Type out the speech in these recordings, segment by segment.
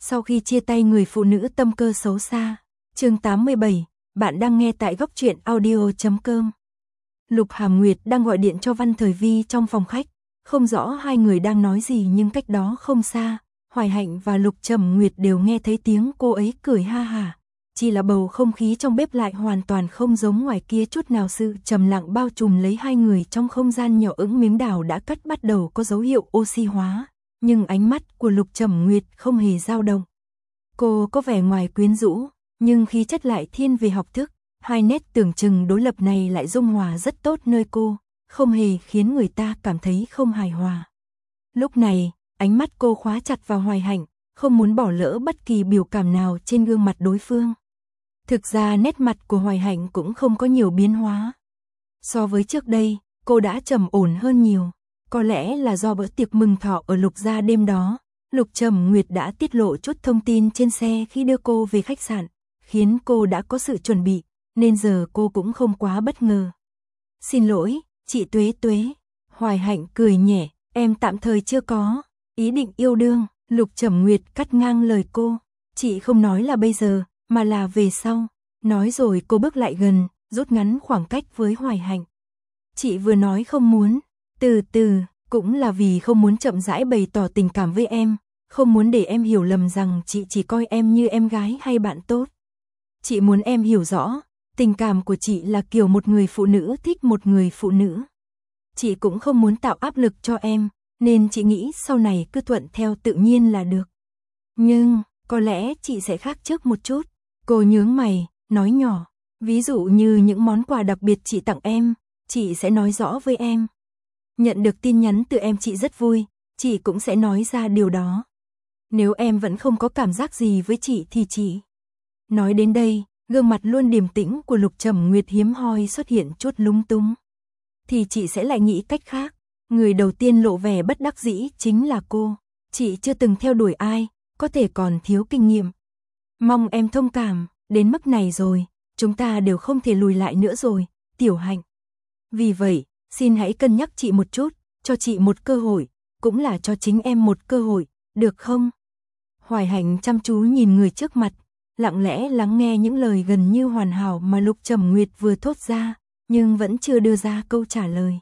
Sau khi chia tay người phụ nữ tâm cơ xấu xa. Chương 87, bạn đang nghe tại góc truyện audio.com. Lục Hàm Nguyệt đang gọi điện cho Văn Thời Vi trong phòng khách, không rõ hai người đang nói gì nhưng cách đó không xa, Hoài Hạnh và Lục Trầm Nguyệt đều nghe thấy tiếng cô ấy cười ha hả. Chỉ là bầu không khí trong bếp lại hoàn toàn không giống ngoài kia chút nào, sự trầm lặng bao trùm lấy hai người trong không gian nhỏ. Miếng đào đã cắt bắt đầu có dấu hiệu oxy hóa, nhưng ánh mắt của Lục Trầm Nguyệt không hề dao động. Cô có vẻ ngoài quyến rũ, nhưng khí chất lại thiên về học thức, hai nét tưởng chừng đối lập này lại dung hòa rất tốt nơi cô, không hề khiến người ta cảm thấy không hài hòa. Lúc này, ánh mắt cô khóa chặt vào Hoài Hạnh, không muốn bỏ lỡ bất kỳ biểu cảm nào trên gương mặt đối phương. Thực ra nét mặt của Hoài Hạnh cũng không có nhiều biến hóa. So với trước đây, cô đã trầm ổn hơn nhiều. Có lẽ là do bữa tiệc mừng thọ ở Lục gia đêm đó, Lục Trầm Nguyệt đã tiết lộ chút thông tin trên xe khi đưa cô về khách sạn, khiến cô đã có sự chuẩn bị, nên giờ cô cũng không quá bất ngờ. Xin lỗi, chị Tuế Tuế. Hoài Hạnh cười nhẹ, em tạm thời chưa có ý định yêu đương. Lục Trầm Nguyệt cắt ngang lời cô, chị không nói là bây giờ, mà là về sau. Nói rồi cô bước lại gần, rút ngắn khoảng cách với Hoài Hạnh. Chị vừa nói không muốn, từ từ, cũng là vì không muốn chậm rãi bày tỏ tình cảm với em, không muốn để em hiểu lầm rằng chị chỉ coi em như em gái hay bạn tốt. Chị muốn em hiểu rõ, tình cảm của chị là kiểu một người phụ nữ thích một người phụ nữ. Chị cũng không muốn tạo áp lực cho em, nên chị nghĩ sau này cứ thuận theo tự nhiên là được. Nhưng, có lẽ chị sẽ khác trước một chút. Cô nhướng mày, nói nhỏ, ví dụ như những món quà đặc biệt chị tặng em, chị sẽ nói rõ với em. Nhận được tin nhắn từ em chị rất vui, chị cũng sẽ nói ra điều đó. Nếu em vẫn không có cảm giác gì với chị thì chị... Nói đến đây, gương mặt luôn điềm tĩnh của Lục Trầm Nguyệt hiếm hoi xuất hiện chút lúng túng. Thì chị sẽ lại nghĩ cách khác. Người đầu tiên lộ vẻ bất đắc dĩ chính là cô. Chị chưa từng theo đuổi ai, có thể còn thiếu kinh nghiệm. Mong em thông cảm, đến mức này rồi, chúng ta đều không thể lùi lại nữa rồi, Tiểu Hạnh. Vì vậy, xin hãy cân nhắc chị một chút, cho chị một cơ hội, cũng là cho chính em một cơ hội, được không? Hoài Hạnh chăm chú nhìn người trước mặt, lặng lẽ lắng nghe những lời gần như hoàn hảo mà Lục Trầm Nguyệt vừa thốt ra, nhưng vẫn chưa đưa ra câu trả lời.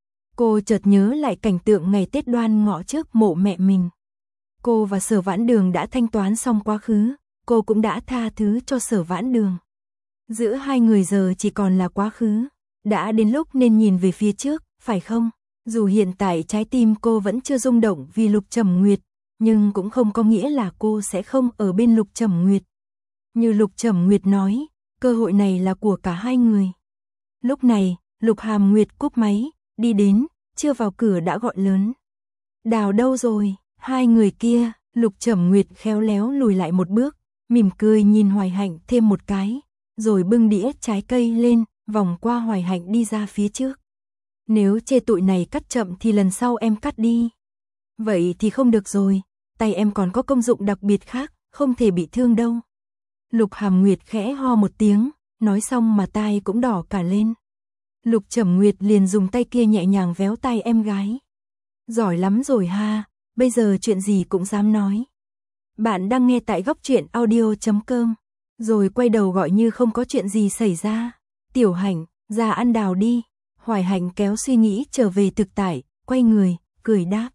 Cô chợt nhớ lại cảnh tượng ngày Tết Đoan Ngọ trước mộ mẹ mình. Cô và Sở Vãn Đường đã thanh toán xong quá khứ, cô cũng đã tha thứ cho Sở Vãn Đường. Giữa hai người giờ chỉ còn là quá khứ, đã đến lúc nên nhìn về phía trước, phải không? Dù hiện tại trái tim cô vẫn chưa rung động vì Lục Trầm Nguyệt, nhưng cũng không có nghĩa là cô sẽ không ở bên Lục Trầm Nguyệt. Như Lục Trầm Nguyệt nói, cơ hội này là của cả hai người. Lúc này, Lục Hàm Nguyệt cúp máy, đi đến, chưa vào cửa đã gọi lớn. Đào đâu rồi? Hai người kia. Lục Trầm Nguyệt khéo léo lùi lại một bước, mỉm cười nhìn Hoài Hạnh thêm một cái, rồi bưng đĩa trái cây lên, vòng qua Hoài Hạnh đi ra phía trước. Nếu chê tụi này cắt chậm thì lần sau em cắt đi. Vậy thì không được rồi, tay em còn có công dụng đặc biệt khác, không thể bị thương đâu. Lục Hàm Nguyệt khẽ ho một tiếng, nói xong mà tai cũng đỏ cả lên. Lục Trầm Nguyệt liền dùng tay kia nhẹ nhàng véo tay em gái. Giỏi lắm rồi ha, bây giờ chuyện gì cũng dám nói. Bạn đang nghe tại góc truyện audio.com, rồi quay đầu gọi như không có chuyện gì xảy ra. Tiểu Hạnh, ra ăn đào đi. Hoài Hạnh kéo suy nghĩ trở về thực tại, quay người, cười đáp.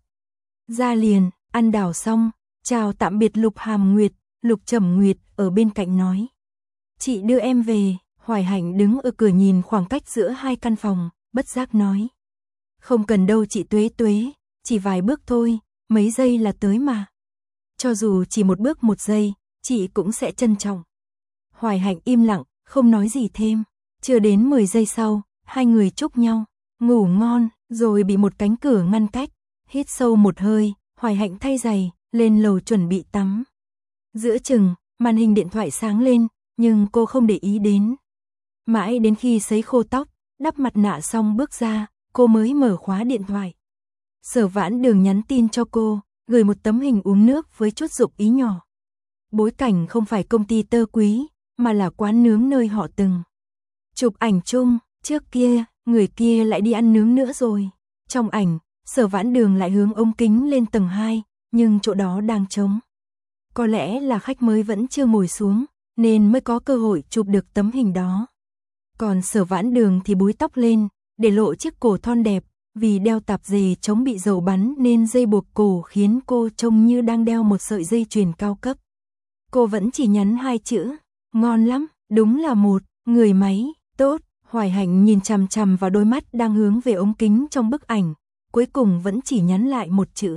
Ra liền, ăn đào xong, chào tạm biệt Lục Hàm Nguyệt. Lục Trầm Nguyệt ở bên cạnh nói. Chị đưa em về. Hoài Hạnh đứng ở cửa nhìn khoảng cách giữa hai căn phòng, bất giác nói. Không cần đâu chị Tuế Tuế, chỉ vài bước thôi, mấy giây là tới mà. Cho dù chỉ một bước một giây, chị cũng sẽ trân trọng. Hoài Hạnh im lặng, không nói gì thêm. Chưa đến 10 giây sau, hai người chúc nhau, ngủ ngon, rồi bị một cánh cửa ngăn cách. Hít sâu một hơi, Hoài Hạnh thay giày, lên lầu chuẩn bị tắm. Giữa chừng, màn hình điện thoại sáng lên, nhưng cô không để ý đến. Mãi đến khi sấy khô tóc, đắp mặt nạ xong bước ra, cô mới mở khóa điện thoại. Sở Vãn Đường nhắn tin cho cô, gửi một tấm hình uống nước với chút dụng ý nhỏ. Bối cảnh không phải công ty Tơ Quý, mà là quán nướng nơi họ từng chụp ảnh chung. Trước kia, người kia lại đi ăn nướng nữa rồi. Trong ảnh, Sở Vãn Đường lại hướng ống kính lên tầng 2, nhưng chỗ đó đang trống. Có lẽ là khách mới vẫn chưa ngồi xuống, nên mới có cơ hội chụp được tấm hình đó. Còn Sở Vãn Đường thì búi tóc lên, để lộ chiếc cổ thon đẹp, vì đeo tạp dề chống bị dầu bắn nên dây buộc cổ khiến cô trông như đang đeo một sợi dây chuyền cao cấp. Cô vẫn chỉ nhắn 2 chữ, ngon lắm, đúng là một người máy tốt. Hoài Hạnh nhìn chằm chằm vào đôi mắt đang hướng về ống kính trong bức ảnh, cuối cùng vẫn chỉ nhắn lại một chữ.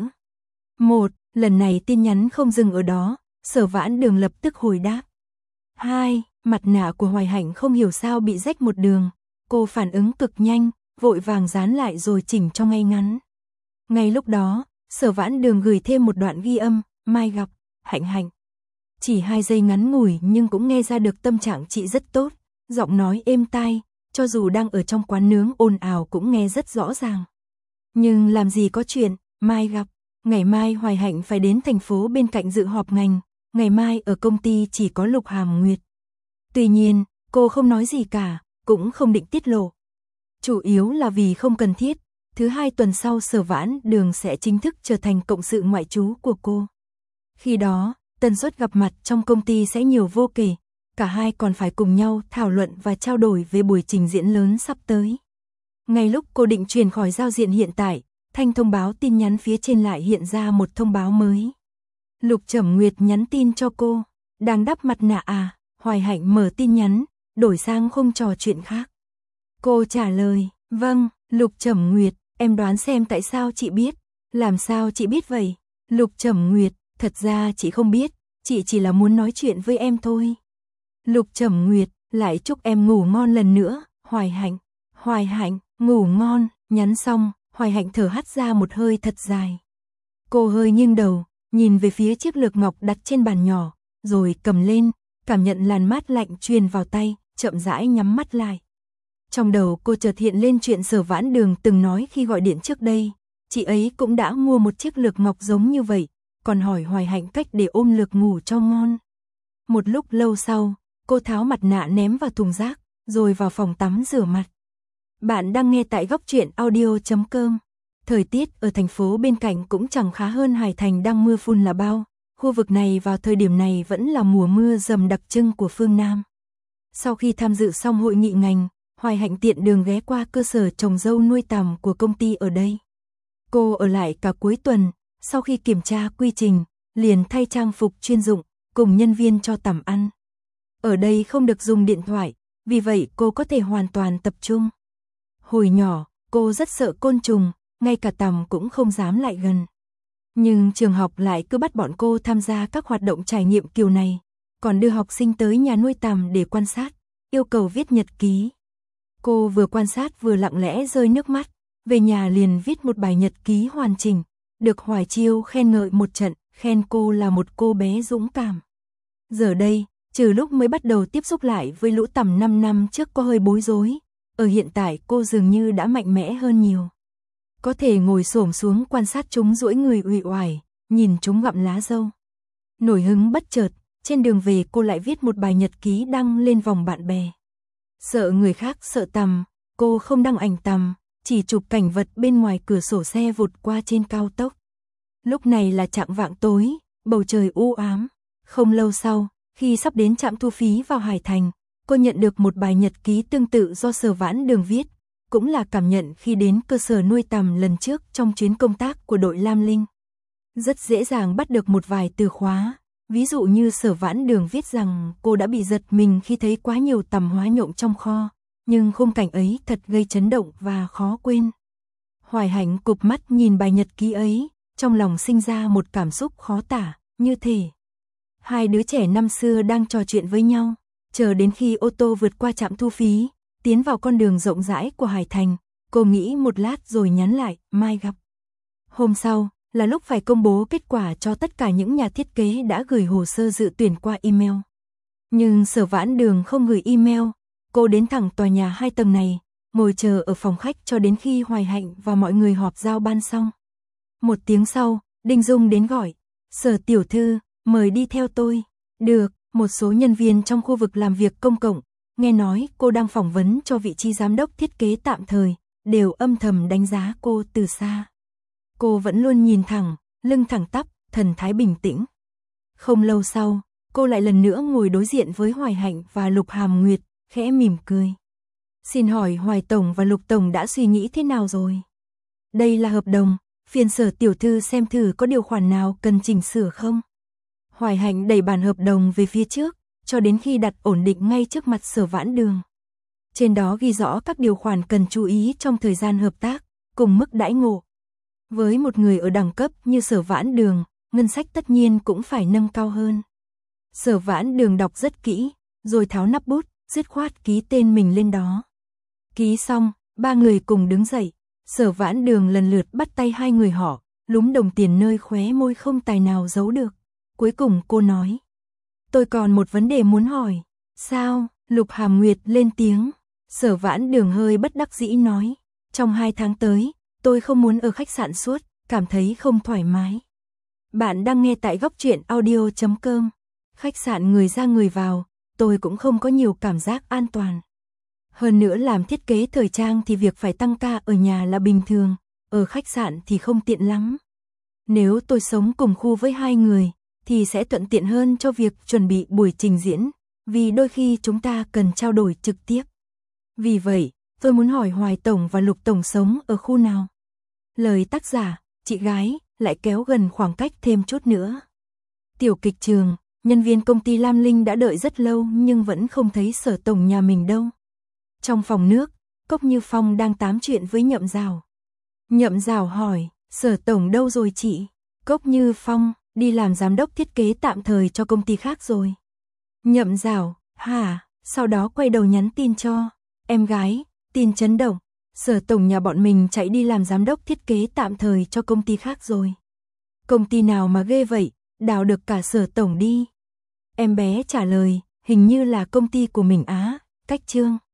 Lần này tin nhắn không dừng ở đó, Sở Vãn Đường lập tức hồi đáp. 2, mặt nạ của Hoài Hạnh không hiểu sao bị rách một đường, cô phản ứng cực nhanh, vội vàng dán lại rồi chỉnh cho ngay ngắn. Ngay lúc đó, Sở Vãn Đường gửi thêm một đoạn ghi âm, mai gặp, Hạnh Hạnh. Chỉ 2 giây ngắn ngủi nhưng cũng nghe ra được tâm trạng chị rất tốt, giọng nói êm tai, cho dù đang ở trong quán nướng ồn ào cũng nghe rất rõ ràng. Nhưng làm gì có chuyện, mai gặp, ngày mai Hoài Hạnh phải đến thành phố bên cạnh dự họp ngành, ngày mai ở công ty chỉ có Lục Hàm Nguyệt. Tuy nhiên, cô không nói gì cả, cũng không định tiết lộ. Chủ yếu là vì không cần thiết, thứ 2 tuần sau Sở Vãn Đường sẽ chính thức trở thành cộng sự ngoại trú của cô. Khi đó, tần suất gặp mặt trong công ty sẽ nhiều vô kể, cả hai còn phải cùng nhau thảo luận và trao đổi về buổi trình diễn lớn sắp tới. Ngay lúc cô định chuyển khỏi giao diện hiện tại, thanh thông báo tin nhắn phía trên lại hiện ra một thông báo mới. Lục Trầm Nguyệt nhắn tin cho cô, đang đắp mặt nạ à? Hoài Hạnh mở tin nhắn, đổi sang không trò chuyện khác. Cô trả lời, vâng, Lục Trầm Nguyệt, em đoán xem tại sao chị biết. Làm sao chị biết vậy? Lục Trầm Nguyệt, thật ra chị không biết, chị chỉ là muốn nói chuyện với em thôi. Lục Trầm Nguyệt, lại chúc em ngủ ngon lần nữa, Hoài Hạnh, ngủ ngon, nhắn xong, Hoài Hạnh thở hắt ra một hơi thật dài. Cô hơi nghiêng đầu, nhìn về phía chiếc lược ngọc đặt trên bàn nhỏ, rồi cầm lên, cảm nhận làn mát lạnh truyền vào tay, chậm rãi nhắm mắt lại. Trong đầu cô chợt hiện lên chuyện Sở Vãn Đường từng nói khi gọi điện trước đây, chị ấy cũng đã mua một chiếc lược ngọc giống như vậy, còn hỏi Hoài Hạnh cách để ôm lược ngủ cho ngon. Một lúc lâu sau, cô tháo mặt nạ ném vào thùng rác, rồi vào phòng tắm rửa mặt. Bạn đang nghe tại Góc Truyện Audio.com. Thời tiết ở thành phố bên cạnh cũng chẳng khá hơn Hải Thành đang mưa phùn là bao. Khu vực này vào thời điểm này vẫn là mùa mưa dầm đặc trưng của phương Nam. Sau khi tham dự xong hội nghị ngành, Hoài Hạnh tiện đường ghé qua cơ sở trồng dâu nuôi tằm của công ty ở đây. Cô ở lại cả cuối tuần, sau khi kiểm tra quy trình, liền thay trang phục chuyên dụng, cùng nhân viên cho tằm ăn. Ở đây không được dùng điện thoại, vì vậy cô có thể hoàn toàn tập trung. Hồi nhỏ, cô rất sợ côn trùng, ngay cả tằm cũng không dám lại gần. Nhưng trường học lại cứ bắt bọn cô tham gia các hoạt động trải nghiệm kiểu này, còn đưa học sinh tới nhà nuôi tằm để quan sát, yêu cầu viết nhật ký. Cô vừa quan sát vừa lặng lẽ rơi nước mắt, về nhà liền viết một bài nhật ký hoàn chỉnh, được Hoài Chiêu khen ngợi một trận, khen cô là một cô bé dũng cảm. Giờ đây, trừ lúc mới bắt đầu tiếp xúc lại với lũ tằm 5 năm trước có hơi bối rối, ở hiện tại cô dường như đã mạnh mẽ hơn nhiều. Có thể ngồi xổm xuống quan sát chúng duỗi người uể oải, nhìn chúng gặm lá dâu. Nổi hứng bất chợt, trên đường về cô lại viết một bài nhật ký đăng lên vòng bạn bè. Sợ người khác sợ tằm, cô không đăng ảnh tằm, chỉ chụp cảnh vật bên ngoài cửa sổ xe vụt qua trên cao tốc. Lúc này là chạng vạng tối, bầu trời u ám. Không lâu sau, khi sắp đến trạm thu phí vào Hải Thành, cô nhận được một bài nhật ký tương tự do Sở Vãn Đường viết, cũng là cảm nhận khi đến cơ sở nuôi tằm lần trước trong chuyến công tác của đội Lam Linh. Rất dễ dàng bắt được một vài từ khóa, ví dụ như Sở Vãn Đường viết rằng cô đã bị giật mình khi thấy quá nhiều tằm hóa nhộng trong kho, nhưng khung cảnh ấy thật gây chấn động và khó quên. Hoài Hạnh cụp mắt nhìn bài nhật ký ấy, trong lòng sinh ra một cảm xúc khó tả, như thể hai đứa trẻ năm xưa đang trò chuyện với nhau, chờ đến khi ô tô vượt qua trạm thu phí, tiến vào con đường rộng rãi của Hải Thành, cô nghĩ một lát rồi nhắn lại, mai gặp. Hôm sau, là lúc phải công bố kết quả cho tất cả những nhà thiết kế đã gửi hồ sơ dự tuyển qua email. Nhưng Sở Vãn Đường không gửi email, cô đến thẳng tòa nhà 2 tầng này, ngồi chờ ở phòng khách cho đến khi Hoài Hạnh và mọi người họp giao ban xong. Một tiếng sau, Đinh Dung đến gọi, Sở tiểu thư, mời đi theo tôi. Được, một số nhân viên trong khu vực làm việc công cộng, nghe nói cô đang phỏng vấn cho vị trí giám đốc thiết kế tạm thời, đều âm thầm đánh giá cô từ xa. Cô vẫn luôn nhìn thẳng, lưng thẳng tắp, thần thái bình tĩnh. Không lâu sau, cô lại lần nữa ngồi đối diện với Hoài Hạnh và Lục Hàm Nguyệt, khẽ mỉm cười. Xin hỏi Hoài Tổng và Lục Tổng đã suy nghĩ thế nào rồi? Đây là hợp đồng, phiền Sở tiểu thư xem thử có điều khoản nào cần chỉnh sửa không? Hoài Hạnh đẩy bản hợp đồng về phía trước, cho đến khi đặt ổn định ngay trước mặt Sở Vãn Đường. Trên đó ghi rõ các điều khoản cần chú ý trong thời gian hợp tác, cùng mức đãi ngộ. Với một người ở đẳng cấp như Sở Vãn Đường, ngân sách tất nhiên cũng phải nâng cao hơn. Sở Vãn Đường đọc rất kỹ, rồi tháo nắp bút, dứt khoát ký tên mình lên đó. Ký xong, ba người cùng đứng dậy. Sở Vãn Đường lần lượt bắt tay hai người họ, lúm đồng tiền nơi khóe môi không tài nào giấu được. Cuối cùng cô nói: tôi còn một vấn đề muốn hỏi. Sao? Lục Hàm Nguyệt lên tiếng. Sở Vãn Đường hơi bất đắc dĩ nói: trong 2 tháng tới, tôi không muốn ở khách sạn suốt, cảm thấy không thoải mái. Bạn đang nghe tại Góc Truyện Audio.com. Khách sạn người ra người vào, tôi cũng không có nhiều cảm giác an toàn. Hơn nữa làm thiết kế thời trang thì việc phải tăng ca ở nhà là bình thường, ở khách sạn thì không tiện lắm. Nếu tôi sống cùng khu với hai người, thì sẽ thuận tiện hơn cho việc chuẩn bị buổi trình diễn, vì đôi khi chúng ta cần trao đổi trực tiếp. Vì vậy, tôi muốn hỏi Hoài Tổng và Lục Tổng sống ở khu nào? Lời tác giả, chị gái, lại kéo gần khoảng cách thêm chút nữa. Tiểu kịch trường, nhân viên công ty Lam Linh đã đợi rất lâu nhưng vẫn không thấy Sở Tổng nhà mình đâu. Trong phòng nước, Cốc Như Phong đang tám chuyện với Nhậm Dào. Nhậm Dào hỏi, Sở Tổng đâu rồi chị? Cốc Như Phong, đi làm giám đốc thiết kế tạm thời cho công ty khác rồi. Nhậm Dào, hả? Sau đó quay đầu nhắn tin cho em gái, tin chấn động. Sở Tổng nhà bọn mình chạy đi làm giám đốc thiết kế tạm thời cho công ty khác rồi. Công ty nào mà ghê vậy, đào được cả Sở Tổng đi. Em bé trả lời, hình như là công ty của mình á, Cách Trương.